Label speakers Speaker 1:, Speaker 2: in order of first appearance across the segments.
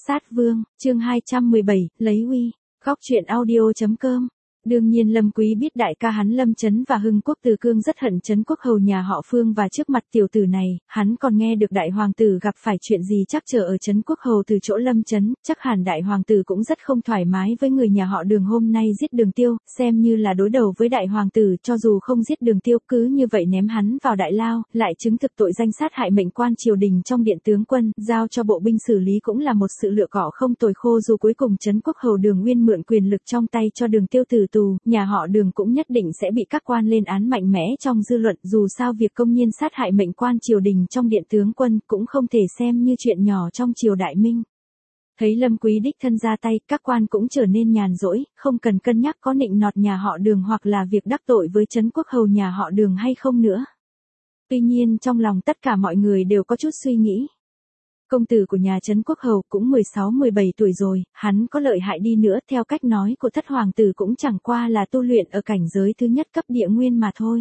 Speaker 1: Sát Vương, chương 217, lấy uy. Góc truyện audio.com. Đương nhiên Lâm Quý biết đại ca hắn Lâm Chấn và Hưng Quốc Từ Cương rất hận Chấn Quốc hầu nhà họ Phương, và trước mặt tiểu tử này, hắn còn nghe được đại hoàng tử gặp phải chuyện gì trắc trở ở Chấn Quốc hầu từ chỗ Lâm Chấn, chắc hẳn đại hoàng tử cũng rất không thoải mái với người nhà họ Đường hôm nay giết Đường Tiêu, xem như là đối đầu với đại hoàng tử, cho dù không giết Đường Tiêu cứ như vậy ném hắn vào đại lao, lại chứng thực tội danh sát hại mệnh quan triều đình trong điện tướng quân, giao cho bộ binh xử lý cũng là một sự lựa cỏ không tồi. Khô dù cuối cùng Chấn Quốc hầu Đường Nguyên mượn quyền lực trong tay cho Đường Tiêu tử tù, nhà họ Đường cũng nhất định sẽ bị các quan lên án mạnh mẽ trong dư luận, dù sao việc công nhiên sát hại mệnh quan triều đình trong điện tướng quân cũng không thể xem như chuyện nhỏ trong triều đại Minh. Thấy Lâm Quý đích thân ra tay, các quan cũng trở nên nhàn rỗi, không cần cân nhắc có nịnh nọt nhà họ Đường hoặc là việc đắc tội với Chấn Quốc hầu nhà họ Đường hay không nữa. Tuy nhiên trong lòng tất cả mọi người đều có chút suy nghĩ. Công tử của nhà Chấn Quốc hầu cũng 16-17 tuổi rồi, hắn có lợi hại đi nữa theo cách nói của thất hoàng tử cũng chẳng qua là tu luyện ở cảnh giới thứ nhất cấp địa nguyên mà thôi.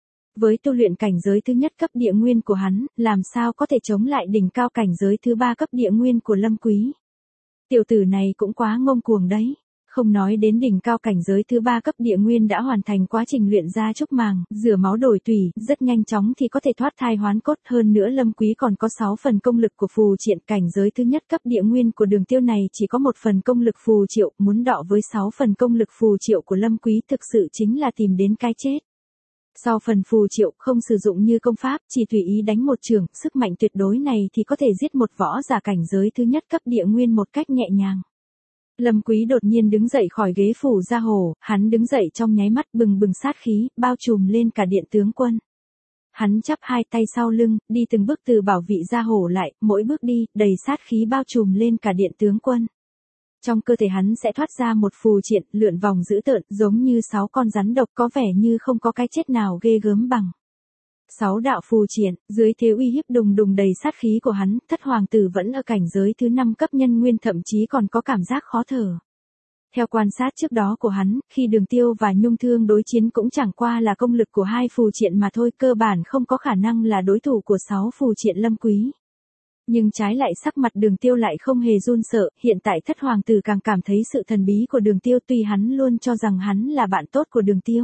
Speaker 1: Với tu luyện cảnh giới thứ nhất cấp địa nguyên của hắn, làm sao có thể chống lại đỉnh cao cảnh giới thứ 3 cấp địa nguyên của Lâm Quý. Tiểu tử này cũng quá ngông cuồng đấy. Không nói đến đỉnh cao cảnh giới thứ 3 cấp địa nguyên đã hoàn thành quá trình luyện ra trúc màng, rửa máu đổi tủy, rất nhanh chóng thì có thể thoát thai hoán cốt, hơn nữa Lâm Quý còn có 6 phần công lực của phù triện. Cảnh giới thứ nhất cấp địa nguyên của Đường Tiêu này chỉ có 1 phần công lực phù triệu, muốn đọ với 6 phần công lực phù triệu của Lâm Quý thực sự chính là tìm đến cái chết. Sau phần phù triệu không sử dụng như công pháp, chỉ tùy ý đánh một chưởng, sức mạnh tuyệt đối này thì có thể giết một võ giả cảnh giới thứ nhất cấp địa nguyên một cách nhẹ nhàng. Lâm Quý đột nhiên đứng dậy khỏi ghế phủ gia hồ, hắn đứng dậy trong nháy mắt bừng bừng sát khí, bao trùm lên cả điện tướng quân. Hắn chắp hai tay sau lưng, đi từng bước từ bảo vị gia hồ lại, mỗi bước đi, đầy sát khí bao trùm lên cả điện tướng quân. Trong cơ thể hắn sẽ thoát ra một phù triện, lượn vòng dữ tợn, giống như 6 con rắn độc, có vẻ như không có cái chết nào ghê gớm bằng. 6 đạo phù triện, dưới thế uy hiếp đùng đùng đầy sát khí của hắn, thất hoàng tử vẫn ở cảnh giới thứ 5 cấp nhân nguyên, thậm chí còn có cảm giác khó thở. Theo quan sát trước đó của hắn, khi Đường Tiêu và Nhung Thương đối chiến cũng chẳng qua là công lực của 2 phù triện mà thôi, cơ bản không có khả năng là đối thủ của 6 phù triện Lâm Quý. Nhưng trái lại sắc mặt Đường Tiêu lại không hề run sợ, hiện tại thất hoàng tử càng cảm thấy sự thần bí của Đường Tiêu, tuy hắn luôn cho rằng hắn là bạn tốt của Đường Tiêu.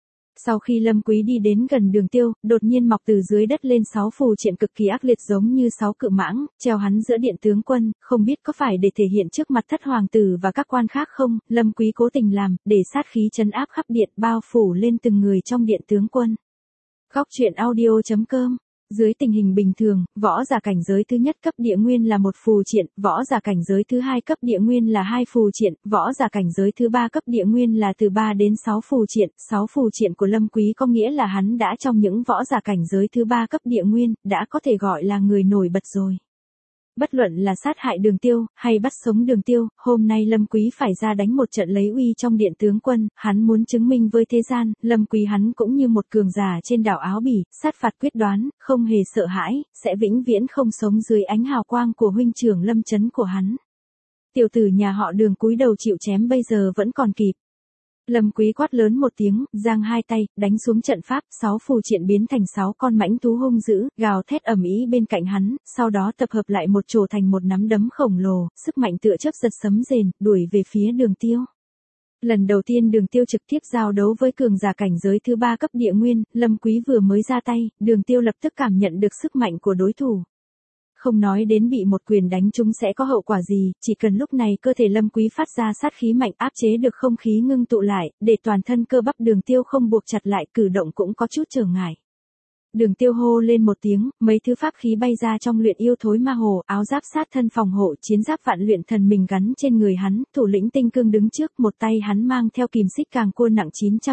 Speaker 1: Sau khi Lâm Quý đi đến gần Đường Tiêu, đột nhiên mọc từ dưới đất lên 6 phù triện cực kỳ ác liệt giống như 6 cự mãng, treo hắn giữa điện tướng quân, không biết có phải để thể hiện trước mặt thất hoàng tử và các quan khác không, Lâm Quý cố tình làm, để sát khí trấn áp khắp điện, bao phủ lên từng người trong điện tướng quân. Góc truyện audio.com. Dưới tình hình bình thường, võ giả cảnh giới thứ nhất cấp địa nguyên là 1 phù triện, võ giả cảnh giới thứ 2 cấp địa nguyên là 2 phù triện, võ giả cảnh giới thứ 3 cấp địa nguyên là từ 3 đến 6 phù triện. 6 phù triện của Lâm Quý có nghĩa là hắn đã trong những võ giả cảnh giới thứ 3 cấp địa nguyên, đã có thể gọi là người nổi bật rồi. Bất luận là sát hại Đường Tiêu, hay bắt sống Đường Tiêu, hôm nay Lâm Quý phải ra đánh một trận lấy uy trong điện tướng quân, hắn muốn chứng minh với thế gian, Lâm Quý hắn cũng như một cường giả trên đảo Áo Bỉ, sát phạt quyết đoán, không hề sợ hãi, sẽ vĩnh viễn không sống dưới ánh hào quang của huynh trưởng Lâm Chấn của hắn. Tiểu tử nhà họ Đường cúi đầu chịu chém bây giờ vẫn còn kịp. Lâm Quý quát lớn một tiếng, giang hai tay, đánh xuống trận pháp, 6 phù triện biến thành 6 con mãnh thú hung dữ, gào thét ầm ĩ bên cạnh hắn, sau đó tập hợp lại một trổ thành một nắm đấm khổng lồ, sức mạnh tựa chớp giật sấm rền, đuổi về phía Đường Tiêu. Lần đầu tiên Đường Tiêu trực tiếp giao đấu với cường giả cảnh giới thứ 3 cấp địa nguyên, Lâm Quý vừa mới ra tay, Đường Tiêu lập tức cảm nhận được sức mạnh của đối thủ. Không nói đến bị một quyền đánh trúng sẽ có hậu quả gì, chỉ cần lúc này cơ thể Lâm Quý phát ra sát khí mạnh áp chế được không khí ngưng tụ lại, để toàn thân cơ bắp Đường Tiêu không buộc chặt lại, cử động cũng có chút trở ngại. Đường Tiêu hô lên một tiếng, mấy thứ pháp khí bay ra trong luyện yêu thối ma hồ, áo giáp sát thân phòng hộ, chiến giáp vạn luyện thần mình gắn trên người hắn, thủ lĩnh tinh cương đứng trước, một tay hắn mang theo kìm xích càng cua nặng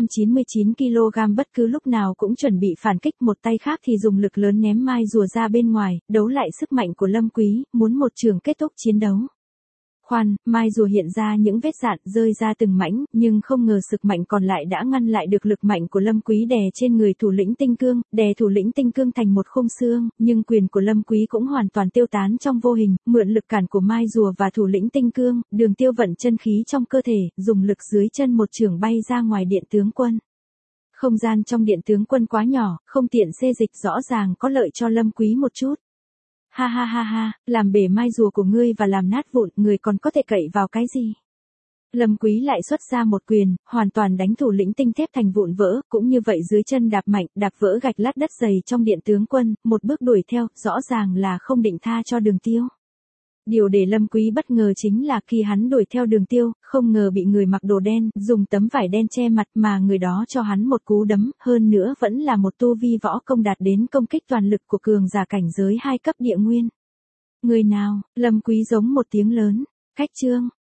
Speaker 1: 999 kg, bất cứ lúc nào cũng chuẩn bị phản kích, một tay khác thì dùng lực lớn ném mai rùa ra bên ngoài, đấu lại sức mạnh của Lâm Quý, muốn một trường kết thúc chiến đấu. Khoan, mai rùa hiện ra những vết dạn, rơi ra từng mảnh, nhưng không ngờ sức mạnh còn lại đã ngăn lại được lực mạnh của Lâm Quý đè trên người thủ lĩnh tinh cương, đè thủ lĩnh tinh cương thành một khung xương, nhưng quyền của Lâm Quý cũng hoàn toàn tiêu tán trong vô hình, mượn lực cản của mai rùa và thủ lĩnh tinh cương, Đường Tiêu vận chân khí trong cơ thể, dùng lực dưới chân một chưởng bay ra ngoài điện tướng quân. Không gian trong điện tướng quân quá nhỏ, không tiện xê dịch, rõ ràng có lợi cho Lâm Quý một chút. Ha ha ha ha, làm bể mai rùa của ngươi và làm nát vụn, người còn có thể cậy vào cái gì? Lâm Quý lại xuất ra một quyền, hoàn toàn đánh thủ lĩnh tinh thép thành vụn vỡ, cũng như vậy dưới chân đạp mạnh, đạp vỡ gạch lát đất dày trong điện tướng quân, một bước đuổi theo, rõ ràng là không định tha cho Đường Tiêu. Điều để Lâm Quý bất ngờ chính là khi hắn đuổi theo Đường Tiêu, không ngờ bị người mặc đồ đen, dùng tấm vải đen che mặt mà người đó cho hắn một cú đấm, hơn nữa vẫn là một tu vi võ công đạt đến công kích toàn lực của cường giả cảnh giới 2 cấp địa nguyên. Người nào? Lâm Quý giống một tiếng lớn. Khách Trương,